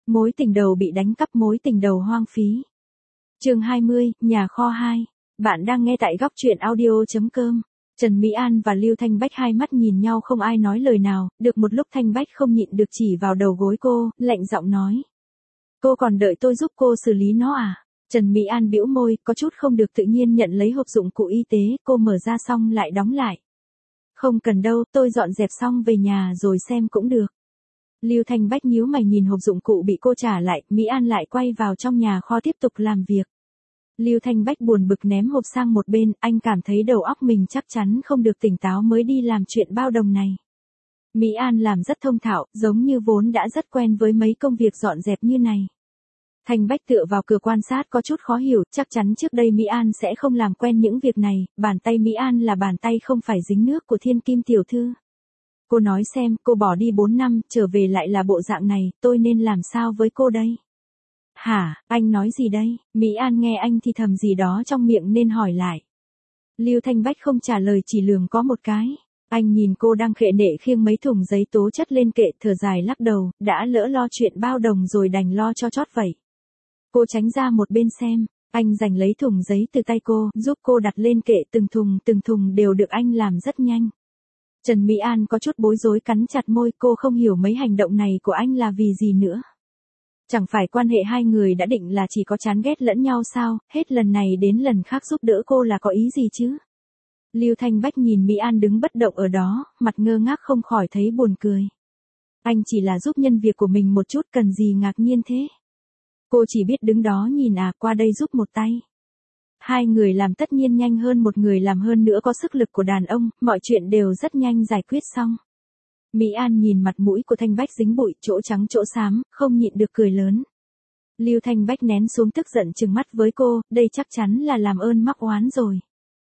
Mối tình đầu bị đánh cắp, mối tình đầu hoang phí. Chương 20, nhà kho 2. Bạn đang nghe tại góc truyện audio.com. Trần Mỹ An và Lưu Thanh Bách hai mắt nhìn nhau không ai nói lời nào, được một lúc Thanh Bách không nhịn được chỉ vào đầu gối cô, lạnh giọng nói. Cô còn đợi tôi giúp cô xử lý nó à? Trần Mỹ An bĩu môi, có chút không được tự nhiên nhận lấy hộp dụng cụ y tế, cô mở ra xong lại đóng lại. Không cần đâu, tôi dọn dẹp xong về nhà rồi xem cũng được. Lưu Thanh Bách nhíu mày nhìn hộp dụng cụ bị cô trả lại, Mỹ An lại quay vào trong nhà kho tiếp tục làm việc. Lưu Thanh Bách buồn bực ném hộp sang một bên, anh cảm thấy đầu óc mình chắc chắn không được tỉnh táo mới đi làm chuyện bao đồng này. Mỹ An làm rất thông thạo, giống như vốn đã rất quen với mấy công việc dọn dẹp như này. Thanh Bách tựa vào cửa quan sát có chút khó hiểu, chắc chắn trước đây Mỹ An sẽ không làm quen những việc này, bàn tay Mỹ An là bàn tay không phải dính nước của Thiên Kim tiểu thư. Cô nói xem, cô bỏ đi 4 năm, trở về lại là bộ dạng này, tôi nên làm sao với cô đây? Hả, anh nói gì đây? Mỹ An nghe anh thì thầm gì đó trong miệng nên hỏi lại. Lưu Thanh Bách không trả lời chỉ lườm có một cái. Anh nhìn cô đang khệ nệ khiêng mấy thùng giấy tố chất lên kệ, thở dài lắc đầu, đã lỡ lo chuyện bao đồng rồi đành lo cho chót vậy. Cô tránh ra một bên xem, anh giành lấy thùng giấy từ tay cô, giúp cô đặt lên kệ từng thùng đều được anh làm rất nhanh. Trần Mỹ An có chút bối rối cắn chặt môi, cô không hiểu mấy hành động này của anh là vì gì nữa. Chẳng phải quan hệ hai người đã định là chỉ có chán ghét lẫn nhau sao, hết lần này đến lần khác giúp đỡ cô là có ý gì chứ? Lưu Thanh Bách nhìn Mỹ An đứng bất động ở đó, mặt ngơ ngác không khỏi thấy buồn cười. Anh chỉ là giúp nhân việc của mình một chút, cần gì ngạc nhiên thế? Cô chỉ biết đứng đó nhìn qua đây giúp một tay. Hai người làm tất nhiên nhanh hơn một người làm, hơn nữa có sức lực của đàn ông, mọi chuyện đều rất nhanh giải quyết xong. Mỹ An nhìn mặt mũi của Thanh Bách dính bụi, chỗ trắng chỗ xám, không nhịn được cười lớn. Lưu Thanh Bách nén xuống tức giận trừng mắt với cô, đây chắc chắn là làm ơn mắc oán rồi.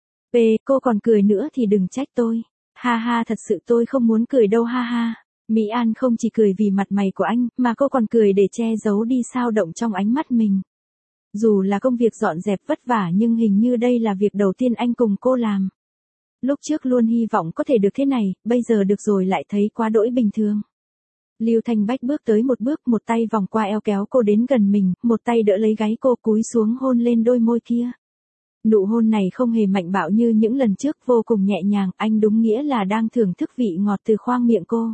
Cô còn cười nữa thì đừng trách tôi. Ha ha, thật sự tôi không muốn cười đâu ha ha. Mỹ An không chỉ cười vì mặt mày của anh, mà cô còn cười để che giấu đi sao động trong ánh mắt mình. Dù là công việc dọn dẹp vất vả nhưng hình như đây là việc đầu tiên anh cùng cô làm. Lúc trước luôn hy vọng có thể được thế này, bây giờ được rồi lại thấy quá đỗi bình thường. Lưu Thanh Bách bước tới một bước, một tay vòng qua eo kéo cô đến gần mình, một tay đỡ lấy gáy cô cúi xuống hôn lên đôi môi kia. Nụ hôn này không hề mạnh bạo như những lần trước, vô cùng nhẹ nhàng, anh đúng nghĩa là đang thưởng thức vị ngọt từ khoang miệng cô.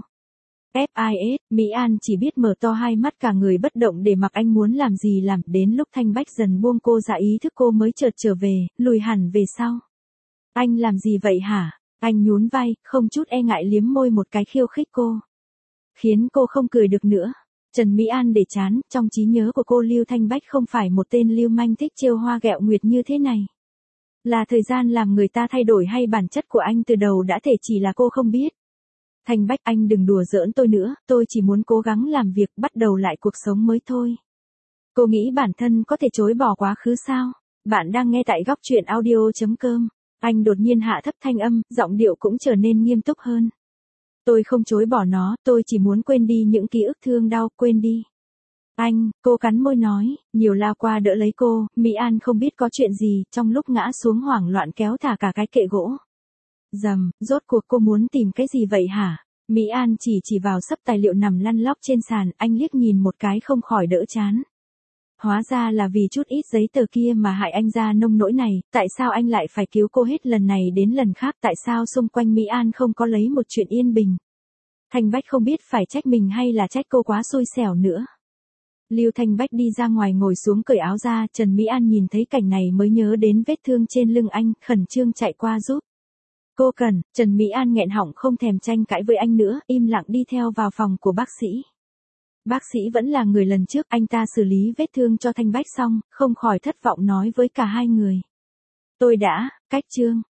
FIS, Mỹ An chỉ biết mở to hai mắt cả người bất động để mặc anh muốn làm gì làm, đến lúc Thanh Bách dần buông cô ra ý thức cô mới chợt trở về, lùi hẳn về sau. Anh làm gì vậy hả? Anh nhún vai, không chút e ngại liếm môi một cái khiêu khích cô. Khiến cô không cười được nữa. Trần Mỹ An để chán, trong trí nhớ của cô Lưu Thanh Bách không phải một tên lưu manh thích trêu hoa ghẹo nguyệt như thế này. Là thời gian làm người ta thay đổi hay bản chất của anh từ đầu đã thể chỉ là cô không biết. Thanh Bách, anh đừng đùa giỡn tôi nữa, tôi chỉ muốn cố gắng làm việc, bắt đầu lại cuộc sống mới thôi. Cô nghĩ bản thân có thể chối bỏ quá khứ sao? Bạn đang nghe tại góc truyện audio.com. Anh đột nhiên hạ thấp thanh âm, giọng điệu cũng trở nên nghiêm túc hơn. Tôi không chối bỏ nó, tôi chỉ muốn quên đi những ký ức thương đau, quên đi. Anh, cô cắn môi nói, nhiều lao qua đỡ lấy cô, Mỹ An không biết có chuyện gì, trong lúc ngã xuống hoảng loạn kéo thả cả cái kệ gỗ. Rầm, rốt cuộc cô muốn tìm cái gì vậy hả? Mỹ An chỉ vào xấp tài liệu nằm lăn lóc trên sàn, anh liếc nhìn một cái không khỏi đỡ chán. Hóa ra là vì chút ít giấy tờ kia mà hại anh ra nông nỗi này, tại sao anh lại phải cứu cô hết lần này đến lần khác, tại sao xung quanh Mỹ An không có lấy một chuyện yên bình. Thanh Bách không biết phải trách mình hay là trách cô quá xui xẻo nữa. Lưu Thanh Bách đi ra ngoài ngồi xuống cởi áo ra, Trần Mỹ An nhìn thấy cảnh này mới nhớ đến vết thương trên lưng anh, khẩn trương chạy qua giúp. Cô cần, Trần Mỹ An nghẹn họng không thèm tranh cãi với anh nữa, im lặng đi theo vào phòng của bác sĩ. Bác sĩ vẫn là người lần trước, anh ta xử lý vết thương cho Thanh Bách xong, không khỏi thất vọng nói với cả hai người. Tôi đã, cách chương.